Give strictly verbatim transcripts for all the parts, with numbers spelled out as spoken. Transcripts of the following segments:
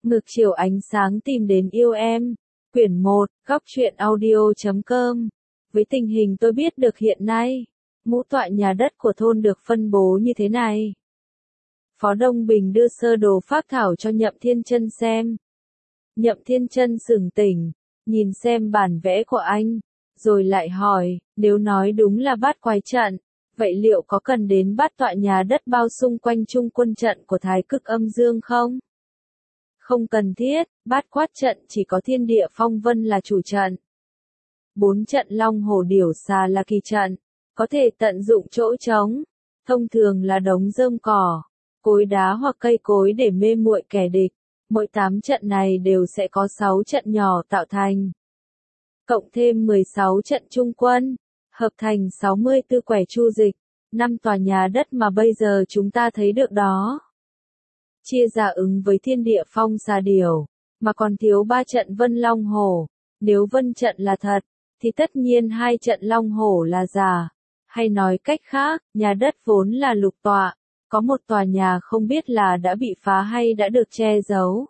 Ngược chiều ánh sáng tìm đến yêu em. Quyển một, góc truyện audio chấm com. Với tình hình tôi biết được hiện nay, mũ tọa nhà đất của thôn được phân bố như thế này. Phó Đông Bình đưa sơ đồ phác thảo cho Nhậm Thiên Chân xem. Nhậm Thiên Chân sửng tỉnh, nhìn xem bản vẽ của anh, rồi lại hỏi, nếu nói đúng là bát quái trận, vậy liệu có cần đến bát tọa nhà đất bao xung quanh trung quân trận của Thái Cực Âm Dương không? Không cần thiết, bát quát trận chỉ có thiên địa phong vân là chủ trận. Bốn trận long hổ điểu xà là kỳ trận, có thể tận dụng chỗ trống, thông thường là đống rơm cỏ, cối đá hoặc cây cối để mê muội kẻ địch. Mỗi tám trận này đều sẽ có sáu trận nhỏ tạo thành. Cộng thêm mười sáu trận trung quân, hợp thành sáu mươi tư quẻ chu dịch, năm tòa nhà đất mà bây giờ chúng ta thấy được đó. Chia ra ứng với thiên địa phong xà điểu, mà còn thiếu ba trận vân long hổ. Nếu vân trận là thật, thì tất nhiên hai trận long hổ là giả. Hay nói cách khác, nhà đất vốn là lục tọa, có một tòa nhà không biết là đã bị phá hay đã được che giấu.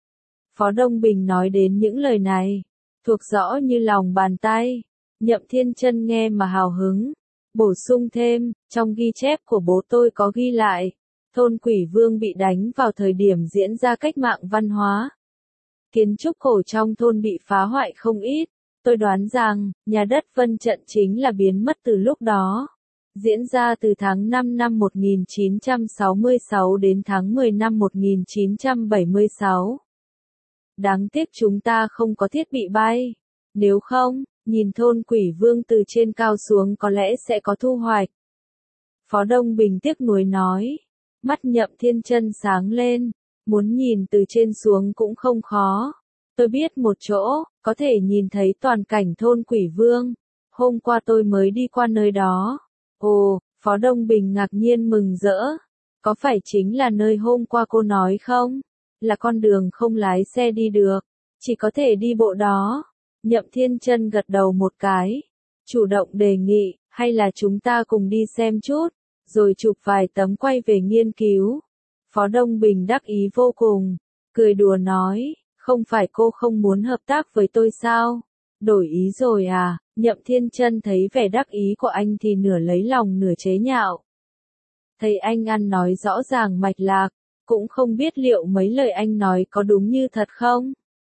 Phó Đông Bình nói đến những lời này, thuộc rõ như lòng bàn tay. Nhậm Thiên Chân nghe mà hào hứng, bổ sung thêm, trong ghi chép của bố tôi có ghi lại, thôn Quỷ Vương bị đánh vào thời điểm diễn ra cách mạng văn hóa. Kiến trúc cổ trong thôn bị phá hoại không ít, tôi đoán rằng, nhà đất vân trận chính là biến mất từ lúc đó. Diễn ra từ tháng năm năm một nghìn chín trăm sáu mươi sáu đến tháng mười năm một nghìn chín trăm bảy mươi sáu. Đáng tiếc chúng ta không có thiết bị bay. Nếu không, nhìn thôn Quỷ Vương từ trên cao xuống có lẽ sẽ có thu hoạch. Phó Đông Bình tiếc nuối nói. Mắt Nhậm Thiên Chân sáng lên. Muốn nhìn từ trên xuống cũng không khó. Tôi biết một chỗ, có thể nhìn thấy toàn cảnh thôn Quỷ Vương. Hôm qua tôi mới đi qua nơi đó. Ồ, Phó Đông Bình ngạc nhiên mừng rỡ. Có phải chính là nơi hôm qua cô nói không? Là con đường không lái xe đi được, chỉ có thể đi bộ đó. Nhậm Thiên Chân gật đầu một cái, chủ động đề nghị, hay là chúng ta cùng đi xem chút, rồi chụp vài tấm quay về nghiên cứu. Phó Đông Bình đắc ý vô cùng, cười đùa nói, không phải cô không muốn hợp tác với tôi sao? Đổi ý rồi à? Nhậm Thiên Chân thấy vẻ đắc ý của anh thì nửa lấy lòng nửa chế nhạo. Thấy anh ăn nói rõ ràng mạch lạc, cũng không biết liệu mấy lời anh nói có đúng như thật không?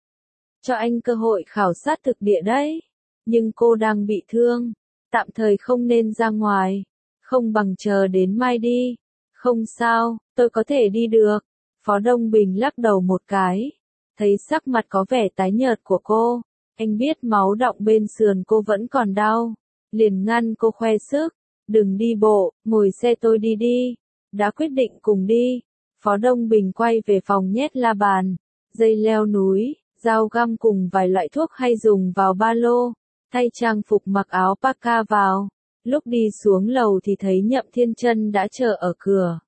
Cho anh cơ hội khảo sát thực địa đấy. Nhưng cô đang bị thương, tạm thời không nên ra ngoài. Không bằng chờ đến mai đi. Không sao, tôi có thể đi được. Phó Đông Bình lắc đầu một cái. Thấy sắc mặt có vẻ tái nhợt của cô. Anh biết máu đọng bên sườn cô vẫn còn đau. Liền ngăn cô khoe sức. Đừng đi bộ, ngồi xe tôi đi đi. Đã quyết định cùng đi. Phó Đông Bình quay về phòng nhét la bàn, dây leo núi, dao găm cùng vài loại thuốc hay dùng vào ba lô, thay trang phục mặc áo parka vào. Lúc đi xuống lầu thì thấy Nhậm Thiên Chân đã chờ ở cửa.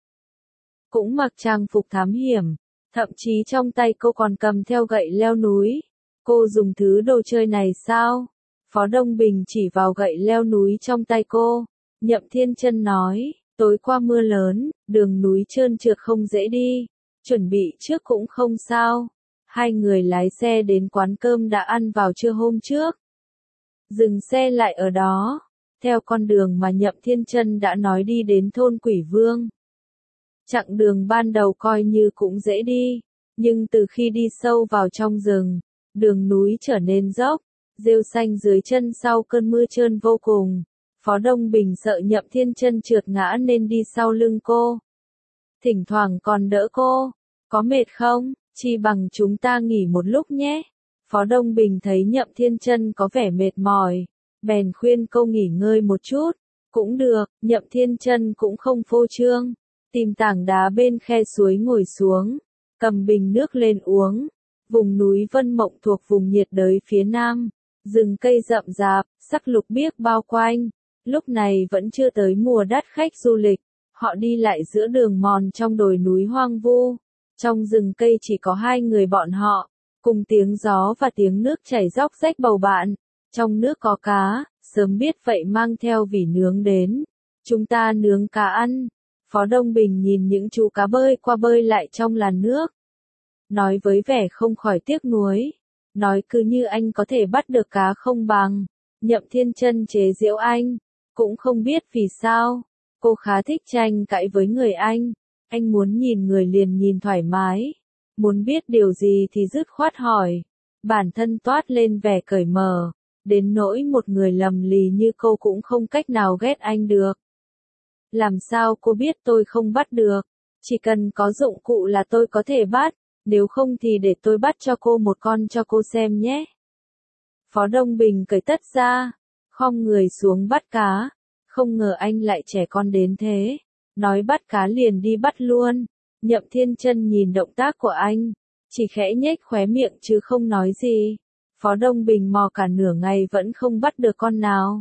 Cũng mặc trang phục thám hiểm, thậm chí trong tay cô còn cầm theo gậy leo núi. Cô dùng thứ đồ chơi này sao? Phó Đông Bình chỉ vào gậy leo núi trong tay cô. Nhậm Thiên Chân nói. Tối qua mưa lớn, đường núi trơn trượt không dễ đi, chuẩn bị trước cũng không sao. Hai người lái xe đến quán cơm đã ăn vào trưa hôm trước. Dừng xe lại ở đó, theo con đường mà Nhậm Thiên Chân đã nói đi đến thôn Quỷ Vương. Chặng đường ban đầu coi như cũng dễ đi, nhưng từ khi đi sâu vào trong rừng, đường núi trở nên dốc, rêu xanh dưới chân sau cơn mưa trơn vô cùng. Phó Đông Bình sợ Nhậm Thiên Chân trượt ngã nên đi sau lưng cô. Thỉnh thoảng còn đỡ cô. Có mệt không? Chi bằng chúng ta nghỉ một lúc nhé. Phó Đông Bình thấy Nhậm Thiên Chân có vẻ mệt mỏi, bèn khuyên cô nghỉ ngơi một chút. Cũng được, Nhậm Thiên Chân cũng không phô trương. Tìm tảng đá bên khe suối ngồi xuống, cầm bình nước lên uống. Vùng núi Vân Mộng thuộc vùng nhiệt đới phía nam. Rừng cây rậm rạp, sắc lục biếc bao quanh. Lúc này vẫn chưa tới mùa đắt khách du lịch, họ đi lại giữa đường mòn trong đồi núi hoang vu. Trong rừng cây chỉ có hai người bọn họ, cùng tiếng gió và tiếng nước chảy róc rách bầu bạn. Trong nước có cá, sớm biết vậy mang theo vỉ nướng đến. Chúng ta nướng cá ăn. Phó Đông Bình nhìn những chú cá bơi qua bơi lại trong làn nước. nói với vẻ không khỏi tiếc nuối. Nói cứ như anh có thể bắt được cá không bằng. Nhậm Thiên Chân chế giễu anh, cũng không biết vì sao. Cô khá thích tranh cãi với người anh. Anh muốn nhìn người liền nhìn thoải mái. Muốn biết điều gì thì dứt khoát hỏi. Bản thân toát lên vẻ cởi mở. Đến nỗi một người lầm lì như cô cũng không cách nào ghét anh được. Làm sao cô biết tôi không bắt được? Chỉ cần có dụng cụ là tôi có thể bắt. Nếu không thì để tôi bắt cho cô một con cho cô xem nhé. Phó Đông Bình cởi tất ra, khom người xuống bắt cá. Không ngờ anh lại trẻ con đến thế. Nói bắt cá liền đi bắt luôn. Nhậm Thiên Chân nhìn động tác của anh, chỉ khẽ nhếch khóe miệng chứ không nói gì. Phó Đông Bình mò cả nửa ngày vẫn không bắt được con nào.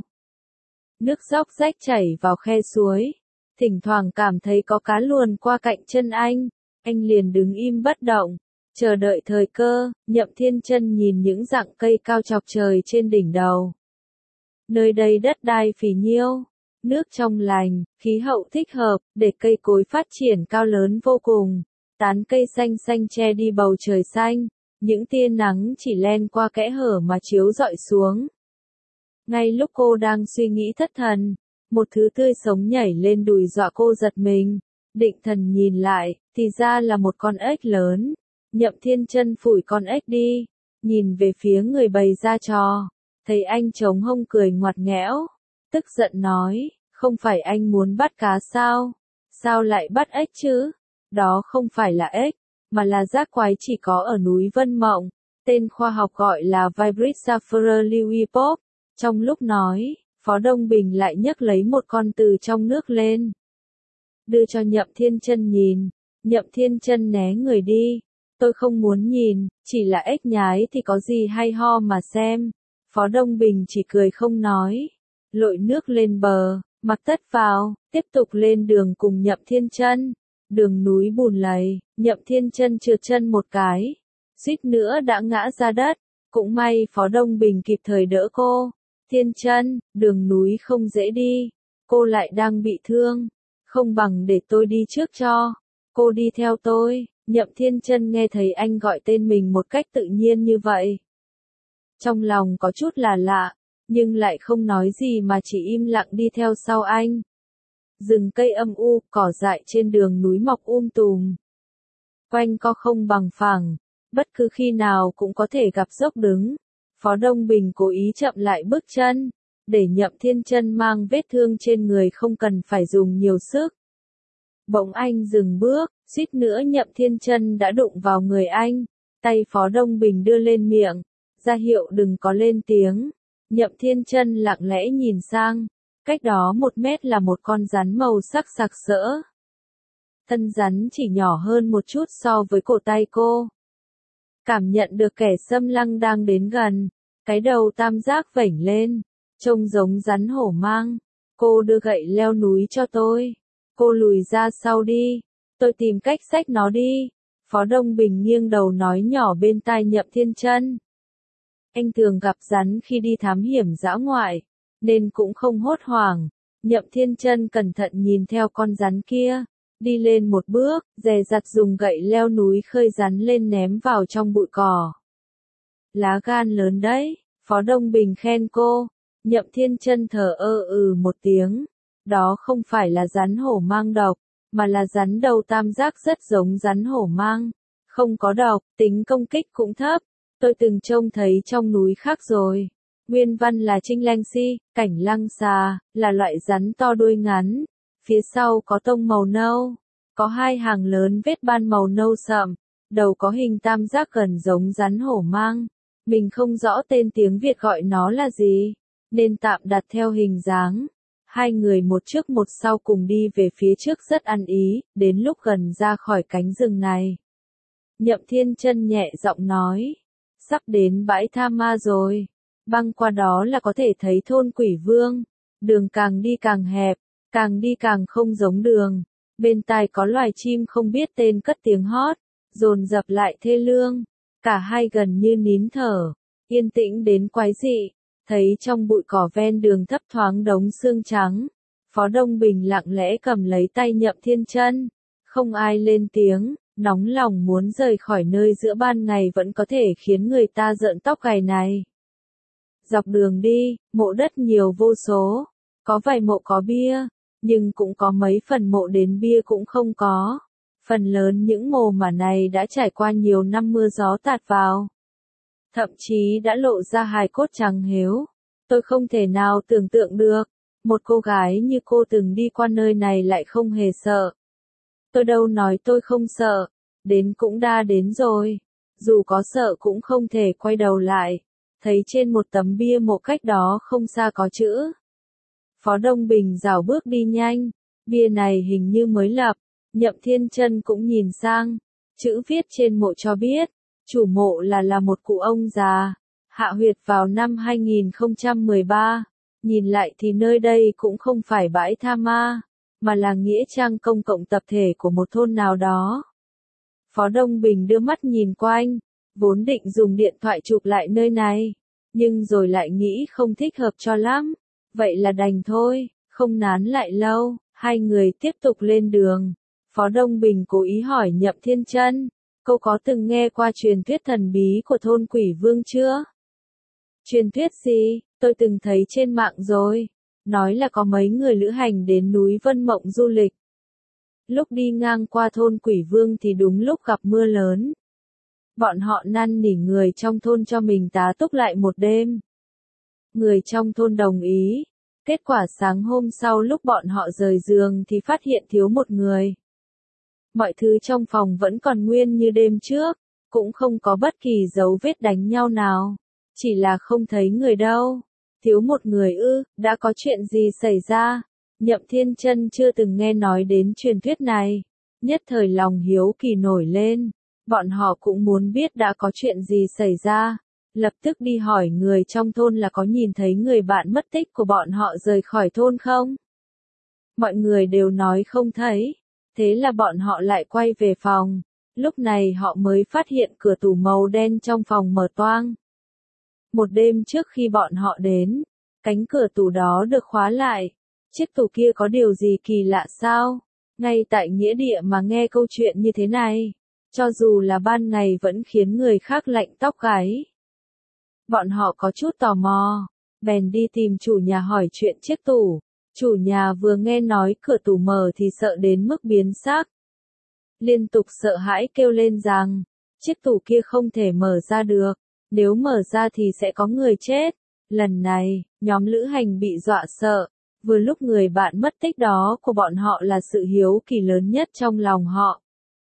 Nước róc rách chảy vào khe suối. Thỉnh thoảng cảm thấy có cá luồn qua cạnh chân anh. Anh liền đứng im bất động, chờ đợi thời cơ. Nhậm Thiên Chân nhìn những rặng cây cao chọc trời trên đỉnh đầu. Nơi đây đất đai phì nhiêu, nước trong lành, khí hậu thích hợp, để cây cối phát triển cao lớn vô cùng. Tán cây xanh xanh che đi bầu trời xanh, những tia nắng chỉ len qua kẽ hở mà chiếu rọi xuống. Ngay lúc cô đang suy nghĩ thất thần, một thứ tươi sống nhảy lên đùi dọa cô giật mình. Định thần nhìn lại, thì ra là một con ếch lớn. Nhậm Thiên Chân phủi con ếch đi, nhìn về phía người bày ra trò. Thấy anh chống hông cười ngoặt nghẽo, tức giận nói, không phải anh muốn bắt cá sao? Sao lại bắt ếch chứ? Đó không phải là ếch, mà là giác quái chỉ có ở núi Vân Mộng. Tên khoa học gọi là Vibrid Sapphire Lewipop. Trong lúc nói, Phó Đông Bình lại nhấc lấy một con từ trong nước lên. Đưa cho Nhậm Thiên Chân nhìn. Nhậm Thiên Chân né người đi. Tôi không muốn nhìn, chỉ là ếch nhái thì có gì hay ho mà xem. Phó Đông Bình chỉ cười không nói. Lội nước lên bờ, mặc tất vào, tiếp tục lên đường cùng Nhậm Thiên Chân. Đường núi bùn lầy, Nhậm Thiên Chân trượt chân một cái, suýt nữa đã ngã ra đất. Cũng may Phó Đông Bình kịp thời đỡ cô. Thiên Chân, đường núi không dễ đi, cô lại đang bị thương. Không bằng để tôi đi trước cho. Cô đi theo tôi. Nhậm Thiên Chân nghe thấy anh gọi tên mình một cách tự nhiên như vậy. Trong lòng có chút là lạ, nhưng lại không nói gì mà chỉ im lặng đi theo sau anh. Rừng cây âm u, cỏ dại trên đường núi mọc um tùm. Quanh co không bằng phẳng, bất cứ khi nào cũng có thể gặp dốc đứng. Phó Đông Bình cố ý chậm lại bước chân, để Nhậm Thiên Chân mang vết thương trên người không cần phải dùng nhiều sức. Bỗng anh dừng bước, suýt nữa Nhậm Thiên Chân đã đụng vào người anh. Tay Phó Đông Bình đưa lên miệng, ra hiệu đừng có lên tiếng. Nhậm Thiên Chân lặng lẽ nhìn sang, cách đó một mét là một con rắn màu sắc sặc sỡ. Thân rắn chỉ nhỏ hơn một chút so với cổ tay cô. Cảm nhận được kẻ xâm lăng đang đến gần, cái đầu tam giác vểnh lên, trông giống rắn hổ mang. Cô đưa gậy leo núi cho tôi. Cô lùi ra sau đi, tôi tìm cách xách nó đi. Phó Đông Bình nghiêng đầu nói nhỏ bên tai Nhậm Thiên Chân. Anh thường gặp rắn khi đi thám hiểm dã ngoại, nên cũng không hốt hoảng. Nhậm Thiên Chân cẩn thận nhìn theo con rắn kia, đi lên một bước, dè dặt dùng gậy leo núi khơi rắn lên ném vào trong bụi cỏ. Lá gan lớn đấy, Phó Đông Bình khen cô. Nhậm Thiên Chân thở ơ ừ một tiếng. Đó không phải là rắn hổ mang độc, mà là rắn đầu tam giác rất giống rắn hổ mang. Không có độc, tính công kích cũng thấp. Tôi từng trông thấy trong núi khác rồi. Nguyên văn là Trinh Lanh Si, cảnh lăng xà, là loại rắn to đuôi ngắn. Phía sau có tông màu nâu, có hai hàng lớn vết ban màu nâu sậm, đầu có hình tam giác gần giống rắn hổ mang. Mình không rõ tên tiếng Việt gọi nó là gì, nên tạm đặt theo hình dáng. Hai người một trước một sau cùng đi về phía trước rất ăn ý, đến lúc gần ra khỏi cánh rừng này. Nhậm Thiên Chân nhẹ giọng nói, sắp đến bãi Tha Ma rồi, băng qua đó là có thể thấy thôn Quỷ Vương. Đường càng đi càng hẹp, càng đi càng không giống đường. Bên tai có loài chim không biết tên cất tiếng hót, dồn dập lại thê lương. Cả hai gần như nín thở, yên tĩnh đến quái dị. Thấy trong bụi cỏ ven đường thấp thoáng đống xương trắng. Phó Đông Bình lặng lẽ cầm lấy tay Nhậm Thiên Chân. Không ai lên tiếng, Nóng lòng muốn rời khỏi nơi giữa ban ngày vẫn có thể khiến người ta rợn tóc gáy này. Dọc đường đi, mộ đất nhiều vô số, có vài mộ có bia, nhưng cũng có mấy phần mộ đến bia cũng không có. Phần lớn những mồ mả này đã trải qua nhiều năm mưa gió tạt vào. Thậm chí đã lộ ra hài cốt trắng héo. Tôi không thể nào tưởng tượng được, một cô gái như cô từng đi qua nơi này lại không hề sợ. Tôi đâu nói tôi không sợ, đến cũng đã đến rồi, dù có sợ cũng không thể quay đầu lại. Thấy trên một tấm bia mộ cách đó không xa có chữ. Phó Đông Bình rảo bước đi nhanh, bia này hình như mới lập, Nhậm Thiên Chân cũng nhìn sang, chữ viết trên mộ cho biết, chủ mộ là là một cụ ông già, hạ huyệt vào năm hai nghìn không trăm mười ba, nhìn lại thì nơi đây cũng không phải bãi tha ma, mà là nghĩa trang công cộng tập thể của một thôn nào đó. Phó Đông Bình đưa mắt nhìn quanh, vốn định dùng điện thoại chụp lại nơi này, nhưng rồi lại nghĩ không thích hợp cho lắm, vậy là đành thôi, không nán lại lâu, hai người tiếp tục lên đường. Phó Đông Bình cố ý hỏi Nhậm Thiên Chân, cô có từng nghe qua truyền thuyết thần bí của thôn Quỷ Vương chưa? Truyền thuyết gì? Tôi từng thấy trên mạng rồi, nói là có mấy người lữ hành đến núi Vân Mộng du lịch. Lúc đi ngang qua thôn Quỷ Vương thì đúng lúc gặp mưa lớn. Bọn họ năn nỉ người trong thôn cho mình tá túc lại một đêm. Người trong thôn đồng ý. Kết quả sáng hôm sau lúc bọn họ rời giường thì phát hiện thiếu một người. Mọi thứ trong phòng vẫn còn nguyên như đêm trước, cũng không có bất kỳ dấu vết đánh nhau nào. Chỉ là không thấy người đâu. Thiếu một người ư, đã có chuyện gì xảy ra? Nhậm Thiên Chân chưa từng nghe nói đến truyền thuyết này. Nhất thời lòng hiếu kỳ nổi lên. Bọn họ cũng muốn biết đã có chuyện gì xảy ra. Lập tức đi hỏi người trong thôn là có nhìn thấy người bạn mất tích của bọn họ rời khỏi thôn không? Mọi người đều nói không thấy. Thế là bọn họ lại quay về phòng. Lúc này họ mới phát hiện cửa tủ màu đen trong phòng mở toang. Một đêm trước khi bọn họ đến, cánh cửa tủ đó được khóa lại. Chiếc tủ kia có điều gì kỳ lạ sao? Ngay tại nghĩa địa mà nghe câu chuyện như thế này, cho dù là ban ngày vẫn khiến người khác lạnh tóc gáy. Bọn họ có chút tò mò, bèn đi tìm chủ nhà hỏi chuyện chiếc tủ. Chủ nhà vừa nghe nói cửa tủ mở thì sợ đến mức biến sắc. Liên tục sợ hãi kêu lên rằng, chiếc tủ kia không thể mở ra được, nếu mở ra thì sẽ có người chết. Lần này, nhóm lữ hành bị dọa sợ, vừa lúc người bạn mất tích đó của bọn họ là sự hiếu kỳ lớn nhất trong lòng họ.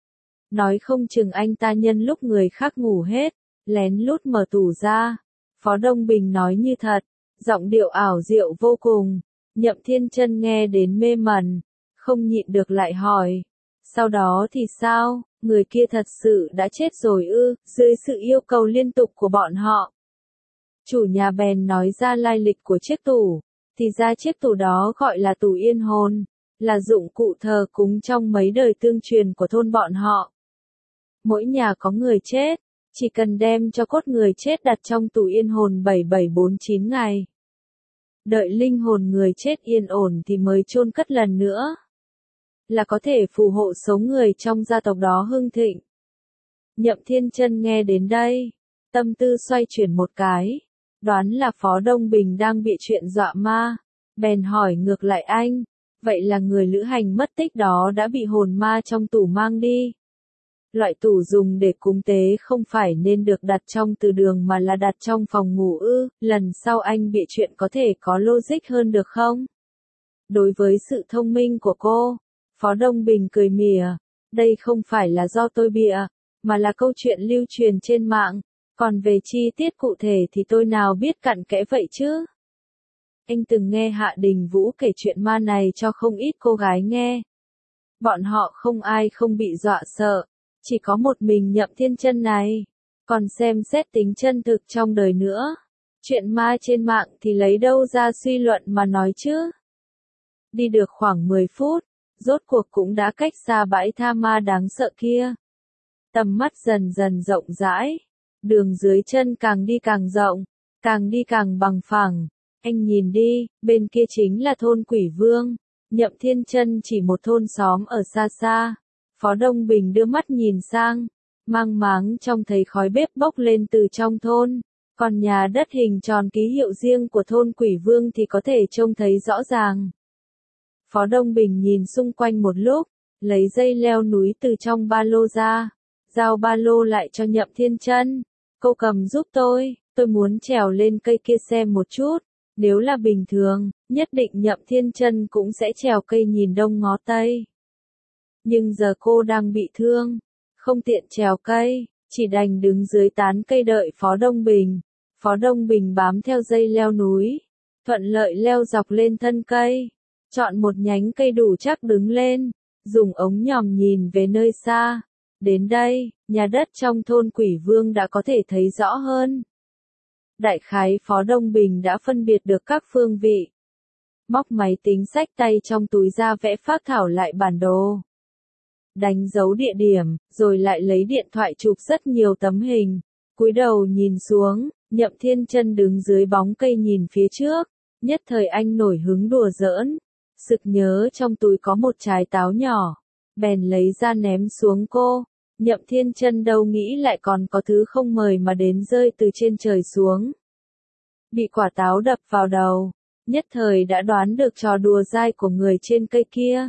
Nói không chừng anh ta nhân lúc người khác ngủ hết, lén lút mở tủ ra. Phó Đông Bình nói như thật, giọng điệu ảo diệu vô cùng. Nhậm Thiên Chân nghe đến mê mẩn, không nhịn được lại hỏi. Sau đó thì sao, người kia thật sự đã chết rồi ư, dưới sự yêu cầu liên tục của bọn họ. Chủ nhà bèn nói ra lai lịch của chiếc tủ, thì ra chiếc tủ đó gọi là tủ yên hồn, là dụng cụ thờ cúng trong mấy đời tương truyền của thôn bọn họ. Mỗi nhà có người chết, chỉ cần đem cho cốt người chết đặt trong tủ yên hồn bảy bảy bốn chín ngày. Đợi linh hồn người chết yên ổn thì mới chôn cất lần nữa. Là có thể phù hộ số người trong gia tộc đó hưng thịnh. Nhậm Thiên Chân nghe đến đây, tâm tư xoay chuyển một cái, đoán là Phó Đông Bình đang bị chuyện dọa ma, bèn hỏi ngược lại anh, vậy là người lữ hành mất tích đó đã bị hồn ma trong tủ mang đi. Loại tủ dùng để cúng tế không phải nên được đặt trong từ đường mà là đặt trong phòng ngủ ư, lần sau anh bị chuyện có thể có logic hơn được không? Đối với sự thông minh của cô, Phó Đông Bình cười mỉa, đây không phải là do tôi bịa, mà là câu chuyện lưu truyền trên mạng, còn về chi tiết cụ thể thì tôi nào biết cặn kẽ vậy chứ? Anh từng nghe Hạ Đình Vũ kể chuyện ma này cho không ít cô gái nghe. Bọn họ không ai không bị dọa sợ. Chỉ có một mình Nhậm Thiên Chân này, còn xem xét tính chân thực trong đời nữa. Chuyện ma trên mạng thì lấy đâu ra suy luận mà nói chứ. Đi được khoảng mười phút, rốt cuộc cũng đã cách xa bãi tha ma đáng sợ kia. Tầm mắt dần dần rộng rãi, đường dưới chân càng đi càng rộng, càng đi càng bằng phẳng. Anh nhìn đi, bên kia chính là thôn Quỷ Vương. Nhậm Thiên Chân chỉ một thôn xóm ở xa xa. Phó Đông Bình đưa mắt nhìn sang, mang máng trông thấy khói bếp bốc lên từ trong thôn, còn nhà đất hình tròn ký hiệu riêng của thôn Quỷ Vương thì có thể trông thấy rõ ràng. Phó Đông Bình nhìn xung quanh một lúc, lấy dây leo núi từ trong ba lô ra, giao ba lô lại cho Nhậm Thiên Chân. Cô cầm giúp tôi, tôi muốn trèo lên cây kia xem một chút, nếu là bình thường, nhất định Nhậm Thiên Chân cũng sẽ trèo cây nhìn đông ngó tây. Nhưng giờ cô đang bị thương, không tiện trèo cây, chỉ đành đứng dưới tán cây đợi Phó Đông Bình. Phó Đông Bình bám theo dây leo núi, thuận lợi leo dọc lên thân cây, chọn một nhánh cây đủ chắc đứng lên, dùng ống nhòm nhìn về nơi xa. Đến đây, nhà đất trong thôn Quỷ Vương đã có thể thấy rõ hơn. Đại khái Phó Đông Bình đã phân biệt được các phương vị. Móc máy tính xách tay trong túi ra vẽ phác thảo lại bản đồ. Đánh dấu địa điểm, rồi lại lấy điện thoại chụp rất nhiều tấm hình. Cúi đầu nhìn xuống, Nhậm Thiên Chân đứng dưới bóng cây nhìn phía trước. Nhất thời anh nổi hứng đùa giỡn. Sực nhớ trong túi có một trái táo nhỏ. Bèn lấy ra ném xuống cô. Nhậm Thiên Chân đâu nghĩ lại còn có thứ không mời mà đến rơi từ trên trời xuống. Bị quả táo đập vào đầu, nhất thời đã đoán được trò đùa dai của người trên cây kia.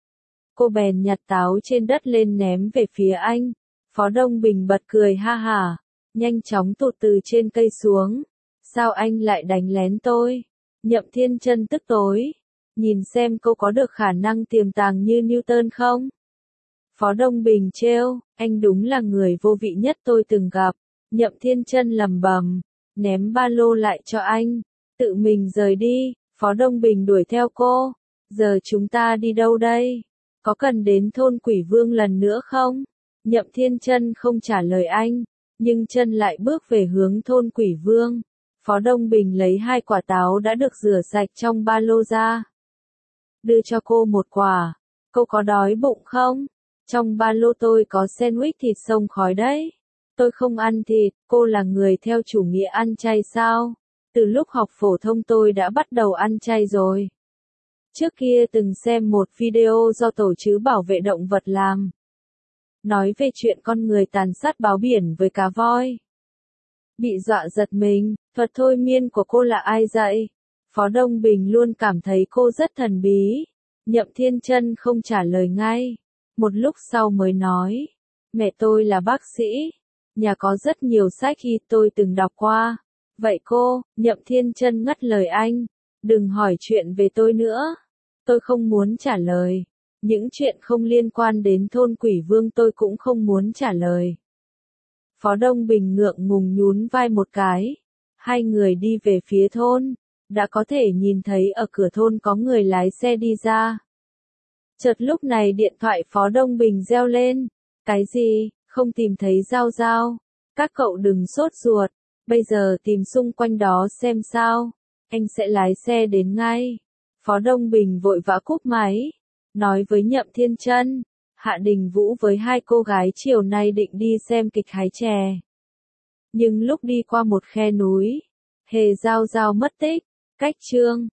Cô bèn nhặt táo trên đất lên ném về phía anh. Phó Đông Bình bật cười ha hả, nhanh chóng tụt từ trên cây xuống. Sao anh lại đánh lén tôi? Nhậm Thiên Chân tức tối. Nhìn xem cô có được khả năng tiềm tàng như Newton không? Phó Đông Bình trêu, anh đúng là người vô vị nhất tôi từng gặp. Nhậm Thiên Chân lẩm bẩm, ném ba lô lại cho anh, tự mình rời đi. Phó Đông Bình đuổi theo cô. Giờ chúng ta đi đâu đây? Có cần đến thôn Quỷ Vương lần nữa không? Nhậm Thiên Chân không trả lời anh, nhưng chân lại bước về hướng thôn Quỷ Vương. Phó Đông Bình lấy hai quả táo đã được rửa sạch trong ba lô ra. Đưa cho cô một quả. Cô có đói bụng không? Trong ba lô tôi có sandwich thịt xông khói đấy. Tôi không ăn thịt, cô là người theo chủ nghĩa ăn chay sao? Từ lúc học phổ thông tôi đã bắt đầu ăn chay rồi. Trước kia từng xem một video do tổ chức bảo vệ động vật làm. Nói về chuyện con người tàn sát báo biển với cá voi. Bị dọa giật mình, thuật thôi miên của cô là ai dạy? Phó Đông Bình luôn cảm thấy cô rất thần bí. Nhậm Thiên Chân không trả lời ngay. Một lúc sau mới nói, mẹ tôi là bác sĩ, nhà có rất nhiều sách y tôi từng đọc qua. Vậy cô? Nhậm Thiên Chân ngắt lời anh, đừng hỏi chuyện về tôi nữa. Tôi không muốn trả lời. Những chuyện không liên quan đến thôn Quỷ Vương tôi cũng không muốn trả lời. Phó Đông Bình ngượng ngùng nhún vai một cái. Hai người đi về phía thôn, đã có thể nhìn thấy ở cửa thôn có người lái xe đi ra. Chợt lúc này điện thoại Phó Đông Bình reo lên. Cái gì? Không tìm thấy Giao Giao. Các cậu đừng sốt ruột, bây giờ tìm xung quanh đó xem sao. Anh sẽ lái xe đến ngay. Phó Đông Bình vội vã cúp máy, nói với Nhậm Thiên Chân, Hạ Đình Vũ với hai cô gái chiều nay định đi xem kịch hái chè. Nhưng lúc đi qua một khe núi, Hề Giao Giao mất tích. Cách chương